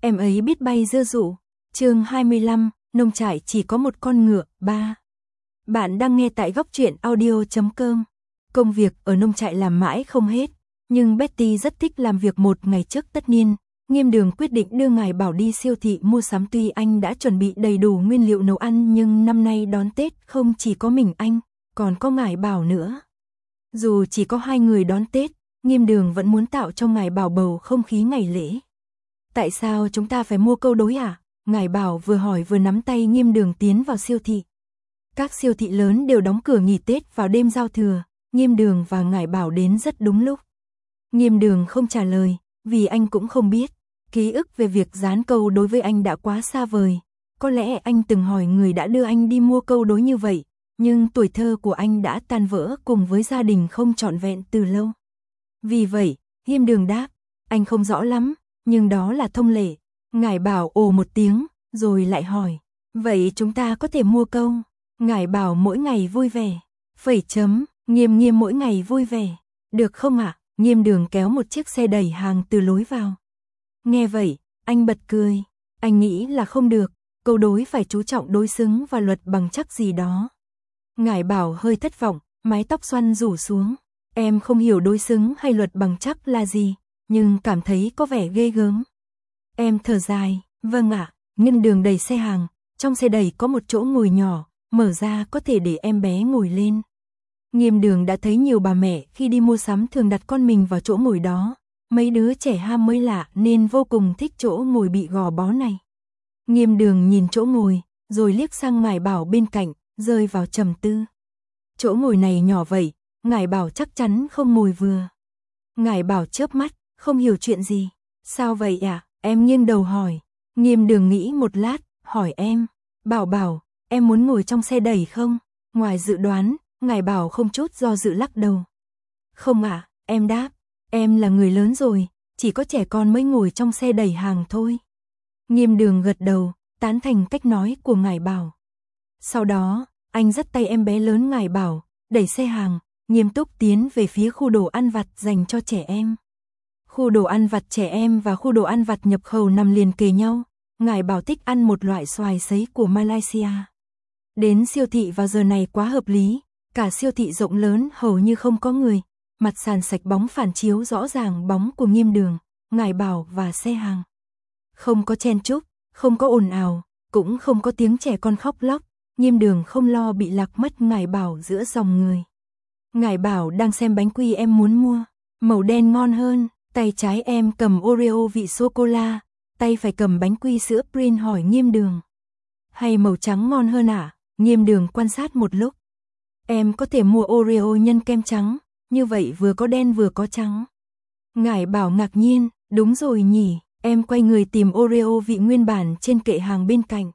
em ấy biết bay dưa dụ. Chương 25, nông trại chỉ có một con ngựa. 3. Bạn đang nghe tại góc truyện audio.com. Công việc ở nông trại làm mãi không hết, nhưng Betty rất thích làm việc. Một ngày trước tất niên, Nghiêm Đường quyết định đưa ngài Bảo đi siêu thị mua sắm. Tuy anh đã chuẩn bị đầy đủ nguyên liệu nấu ăn, nhưng năm nay đón Tết không chỉ có mình anh, còn có ngài Bảo nữa. Dù chỉ có hai người đón Tết, Nghiêm Đường vẫn muốn tạo cho ngài Bảo bầu không khí ngày lễ. Tại sao chúng ta phải mua câu đối à? Ngài Bảo vừa hỏi vừa nắm tay Nghiêm Đường tiến vào siêu thị. Các siêu thị lớn đều đóng cửa nghỉ Tết vào đêm giao thừa, Nghiêm Đường và ngài Bảo đến rất đúng lúc. Nghiêm Đường không trả lời, vì anh cũng không biết. Ký ức về việc dán câu đối với anh đã quá xa vời. Có lẽ anh từng hỏi người đã đưa anh đi mua câu đối như vậy, nhưng tuổi thơ của anh đã tan vỡ cùng với gia đình không trọn vẹn từ lâu. Vì vậy, Nghiêm Đường đáp, anh không rõ lắm, nhưng đó là thông lệ. Ngài Bảo ồ một tiếng, rồi lại hỏi, vậy chúng ta có thể mua câu? Ngài Bảo mỗi ngày vui vẻ. Nghiêm mỗi ngày vui vẻ. Được không ạ? Nghiêm Đường kéo một chiếc xe đẩy hàng từ lối vào. Nghe vậy, anh bật cười. Anh nghĩ là không được, câu đối phải chú trọng đối xứng và luật bằng chắc gì đó. Ngài Bảo hơi thất vọng, mái tóc xoăn rủ xuống. Em không hiểu đối xứng hay luật bằng chắc là gì, nhưng cảm thấy có vẻ ghê gớm. Em thở dài, vâng ạ. Nghiêm Đường đẩy xe hàng, trong xe đẩy có một chỗ ngồi nhỏ, mở ra có thể để em bé ngồi lên. Nghiêm Đường đã thấy nhiều bà mẹ khi đi mua sắm thường đặt con mình vào chỗ ngồi đó. Mấy đứa trẻ ham mới lạ nên vô cùng thích chỗ ngồi bị gò bó này. Nghiêm Đường nhìn chỗ ngồi, rồi liếc sang ngài Bảo bên cạnh, rơi vào trầm tư. Chỗ ngồi này nhỏ vậy, ngài Bảo chắc chắn không ngồi vừa. Ngài Bảo chớp mắt, không hiểu chuyện gì. Sao vậy ạ? Em nghiêng đầu hỏi. Nghiêm Đường nghĩ một lát, hỏi em. Bảo, em muốn ngồi trong xe đẩy không? Ngoài dự đoán, ngài Bảo không chút do dự lắc đầu. Không ạ, em đáp. Em là người lớn rồi, chỉ có trẻ con mới ngồi trong xe đẩy hàng thôi. Nghiêm Đường gật đầu, tán thành cách nói của ngài Bảo. Sau đó, anh dắt tay em bé lớn ngài Bảo, đẩy xe hàng, nghiêm túc tiến về phía khu đồ ăn vặt dành cho trẻ em. Khu đồ ăn vặt trẻ em và khu đồ ăn vặt nhập khẩu nằm liền kề nhau. Ngài Bảo thích ăn một loại xoài sấy của Malaysia. Đến siêu thị vào giờ này quá hợp lý, cả siêu thị rộng lớn hầu như không có người. Mặt sàn sạch bóng phản chiếu rõ ràng bóng của Nghiêm Đường, ngài Bảo và xe hàng. Không có chen chúc, không có ồn ào, cũng không có tiếng trẻ con khóc lóc. Nghiêm Đường không lo bị lạc mất ngài Bảo giữa dòng người. Ngài Bảo đang xem bánh quy em muốn mua, màu đen ngon hơn. Tay trái em cầm Oreo vị sô-cô-la, tay phải cầm bánh quy sữa Prin. Hỏi Nghiêm Đường. Hay màu trắng ngon hơn ạ? Nghiêm Đường quan sát một lúc. Em có thể mua Oreo nhân kem trắng, như vậy vừa có đen vừa có trắng. Ngài Bảo ngạc nhiên, đúng rồi nhỉ, em quay người tìm Oreo vị nguyên bản trên kệ hàng bên cạnh.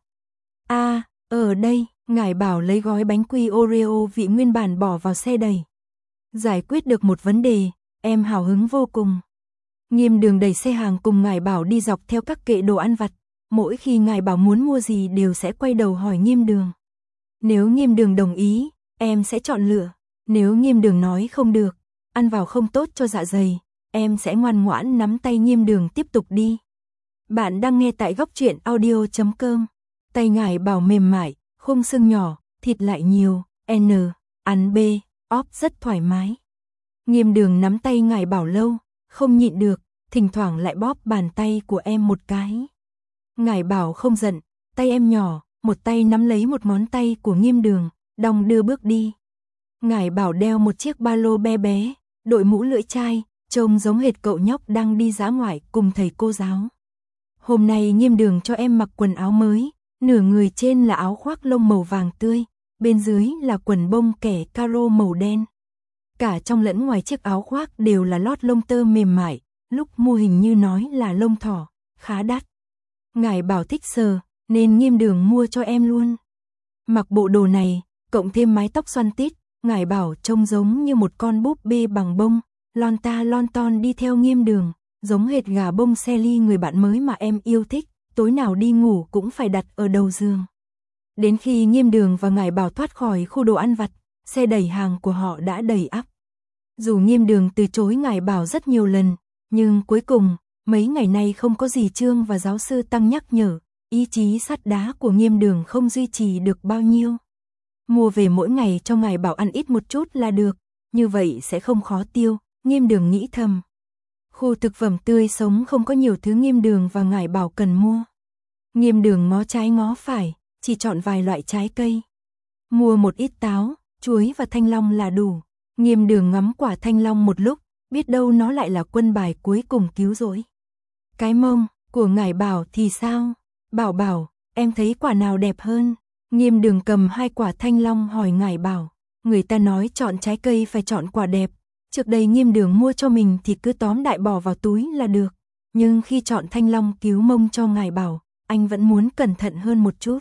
Ở đây, ngài Bảo lấy gói bánh quy Oreo vị nguyên bản bỏ vào xe đẩy. Giải quyết được một vấn đề, em hào hứng vô cùng. Nghiêm Đường đẩy xe hàng cùng ngài Bảo đi dọc theo các kệ đồ ăn vặt. Mỗi khi ngài Bảo muốn mua gì đều sẽ quay đầu hỏi Nghiêm Đường. Nếu Nghiêm Đường đồng ý, em sẽ chọn lựa. Nếu Nghiêm Đường nói không được, ăn vào không tốt cho dạ dày, em sẽ ngoan ngoãn nắm tay Nghiêm Đường tiếp tục đi. Bạn đang nghe tại góc truyện audio.com. Tay ngài Bảo mềm mại, khung xương nhỏ, thịt lại nhiều, ăn óp rất thoải mái. Nghiêm Đường nắm tay ngài Bảo lâu, không nhịn được, thỉnh thoảng lại bóp bàn tay của em một cái. Ngài Bảo không giận, tay em nhỏ, một tay nắm lấy một ngón tay của Nghiêm Đường, đong đưa bước đi. Ngài Bảo đeo một chiếc ba lô bé bé, đội mũ lưỡi chai, trông giống hệt cậu nhóc đang đi dã ngoại cùng thầy cô giáo. Hôm nay Nghiêm Đường cho em mặc quần áo mới, nửa người trên là áo khoác lông màu vàng tươi, bên dưới là quần bông kẻ caro màu đen. Cả trong lẫn ngoài chiếc áo khoác đều là lót lông tơ mềm mại, lúc mua hình như nói là lông thỏ, khá đắt. Ngài Bảo thích sờ, nên Nghiêm Đường mua cho em luôn. Mặc bộ đồ này, cộng thêm mái tóc xoăn tít, ngài Bảo trông giống như một con búp bê bằng bông, lon ta lon ton đi theo Nghiêm Đường, giống hệt gà bông Sally người bạn mới mà em yêu thích, tối nào đi ngủ cũng phải đặt ở đầu giường. Đến khi Nghiêm Đường và ngài Bảo thoát khỏi khu đồ ăn vặt, xe đẩy hàng của họ đã đầy ắp. Dù Nghiêm Đường từ chối ngài Bảo rất nhiều lần, nhưng cuối cùng, Mấy ngày nay không có gì Trương và giáo sư Tăng nhắc nhở, ý chí sắt đá của Nghiêm Đường không duy trì được bao nhiêu. Mua về mỗi ngày cho ngài bảo ăn ít một chút là được, như vậy sẽ không khó tiêu, Nghiêm Đường nghĩ thầm. Khu thực phẩm tươi sống không có nhiều thứ Nghiêm Đường và ngài bảo cần mua. Nghiêm Đường ngó trái ngó phải, chỉ chọn vài loại trái cây. Mua một ít táo, chuối và thanh long là đủ. Nghiêm Đường ngắm quả thanh long một lúc, biết đâu nó lại là quân bài cuối cùng cứu rỗi. Cái mông của ngài bảo thì sao? Bảo bảo, em thấy quả nào đẹp hơn? Nghiêm Đường cầm 2 quả thanh long hỏi ngài bảo. Người ta nói chọn trái cây phải chọn quả đẹp. Trước đây Nghiêm Đường mua cho mình thì cứ tóm đại bỏ vào túi là được. Nhưng khi chọn thanh long cứu mông cho ngài bảo, anh vẫn muốn cẩn thận hơn một chút.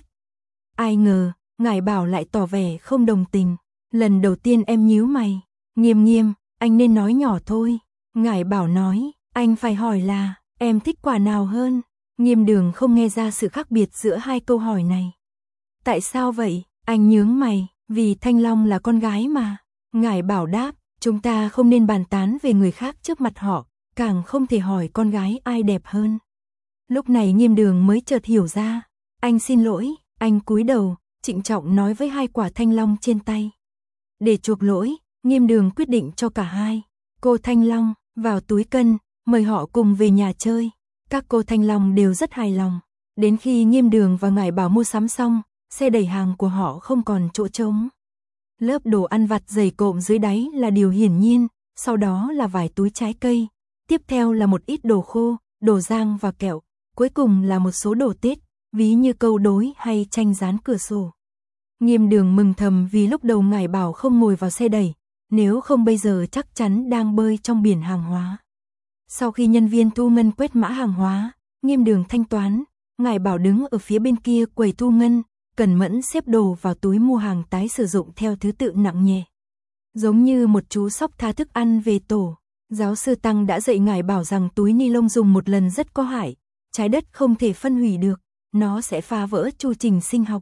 Ai ngờ, ngài bảo lại tỏ vẻ không đồng tình. Lần đầu tiên em nhíu mày. Nghiêm, anh nên nói nhỏ thôi. Ngài bảo nói, anh phải hỏi là, em thích quả nào hơn? Nghiêm Đường không nghe ra sự khác biệt giữa hai câu hỏi này. Tại sao vậy? Anh nhướng mày, vì Thanh Long là con gái mà. Ngài bảo đáp, chúng ta không nên bàn tán về người khác trước mặt họ, càng không thể hỏi con gái ai đẹp hơn. Lúc này Nghiêm Đường mới chợt hiểu ra. Anh xin lỗi, anh cúi đầu, trịnh trọng nói với 2 quả thanh long trên tay. Để chuộc lỗi, Nghiêm Đường quyết định cho cả 2 cô thanh long vào túi cân, mời họ cùng về nhà chơi. Các cô thanh long đều rất hài lòng. Đến khi Nghiêm Đường và ngài bảo mua sắm xong, xe đẩy hàng của họ không còn chỗ trống. Lớp đồ ăn vặt dày cộm dưới đáy là điều hiển nhiên, sau đó là vài túi trái cây, tiếp theo là một ít đồ khô, đồ rang và kẹo, cuối cùng là một số đồ Tết, ví như câu đối hay tranh dán cửa sổ. Nghiêm Đường mừng thầm vì lúc đầu ngài bảo không ngồi vào xe đẩy, nếu không bây giờ chắc chắn đang bơi trong biển hàng hóa. Sau khi nhân viên thu ngân quét mã hàng hóa, Nghiêm Đường thanh toán, ngài bảo đứng ở phía bên kia quầy thu ngân, cẩn mẫn xếp đồ vào túi mua hàng tái sử dụng theo thứ tự nặng nhẹ. Giống như một chú sóc tha thức ăn về tổ, giáo sư Tăng đã dạy ngài bảo rằng túi ni lông dùng một lần rất có hại, trái đất không thể phân hủy được, nó sẽ phá vỡ chu trình sinh học.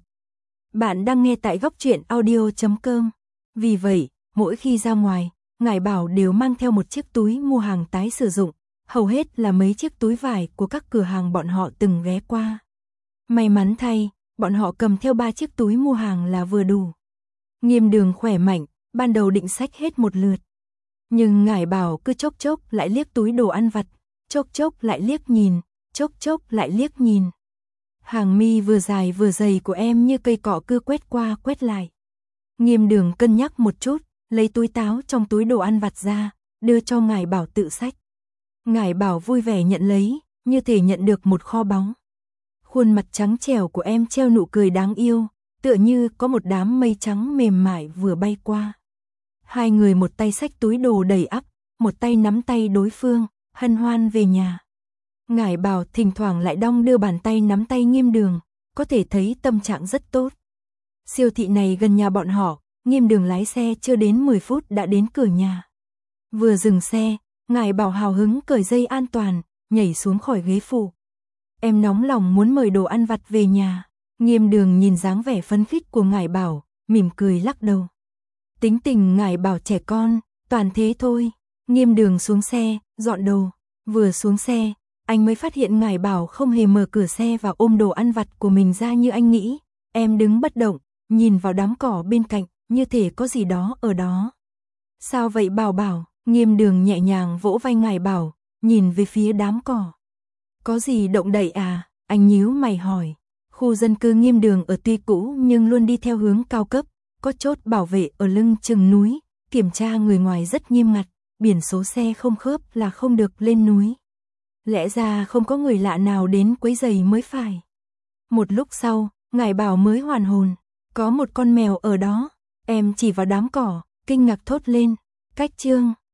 Bạn đang nghe tại góc truyện audio.com. Vì vậy, mỗi khi ra ngoài, ngài bảo đều mang theo một chiếc túi mua hàng tái sử dụng, hầu hết là mấy chiếc túi vải của các cửa hàng bọn họ từng ghé qua. May mắn thay, bọn họ cầm theo 3 chiếc túi mua hàng là vừa đủ. Nghiêm Đường khỏe mạnh, ban đầu định xách hết một lượt. Nhưng ngài bảo cứ chốc chốc lại liếc túi đồ ăn vặt, chốc chốc lại liếc nhìn, chốc chốc lại liếc nhìn. Hàng mi vừa dài vừa dày của em như cây cọ cứ quét qua quét lại. Nghiêm Đường cân nhắc một chút, lấy túi táo trong túi đồ ăn vặt ra, đưa cho ngài bảo tự xách. Ngài bảo vui vẻ nhận lấy, như thể nhận được một kho báu. Khuôn mặt trắng trẻo của em treo nụ cười đáng yêu, tựa như có một đám mây trắng mềm mại vừa bay qua. Hai người một tay xách túi đồ đầy ắp, một tay nắm tay đối phương, hân hoan về nhà. Ngài bảo thỉnh thoảng lại đong đưa bàn tay nắm tay Nghiêm Đường, có thể thấy tâm trạng rất tốt. Siêu thị này gần nhà bọn họ, Nghiêm Đường lái xe chưa đến 10 phút đã đến cửa nhà. Vừa dừng xe, ngài bảo hào hứng cởi dây an toàn, nhảy xuống khỏi ghế phụ. Em nóng lòng muốn mời đồ ăn vặt về nhà. Nghiêm Đường nhìn dáng vẻ phấn khích của ngài bảo, mỉm cười lắc đầu. Tính tình ngài bảo trẻ con, toàn thế thôi. Nghiêm Đường xuống xe, dọn đồ. Vừa xuống xe, anh mới phát hiện ngài bảo không hề mở cửa xe và ôm đồ ăn vặt của mình ra như anh nghĩ. Em đứng bất động, nhìn vào đám cỏ bên cạnh, như thể có gì đó ở đó. Sao vậy Bảo Bảo? Nghiêm Đường nhẹ nhàng vỗ vai ngài bảo, nhìn về phía đám cỏ. Có gì động đậy à? Anh nhíu mày hỏi. Khu dân cư Nghiêm Đường ở tuy cũ nhưng luôn đi theo hướng cao cấp, có chốt bảo vệ ở lưng chừng núi, kiểm tra người ngoài rất nghiêm ngặt, biển số xe không khớp là không được lên núi. Lẽ ra không có người lạ nào đến quấy rầy mới phải. Một lúc sau, ngài bảo mới hoàn hồn, có một con mèo ở đó. Em chỉ vào đám cỏ, kinh ngạc thốt lên. Cách Trương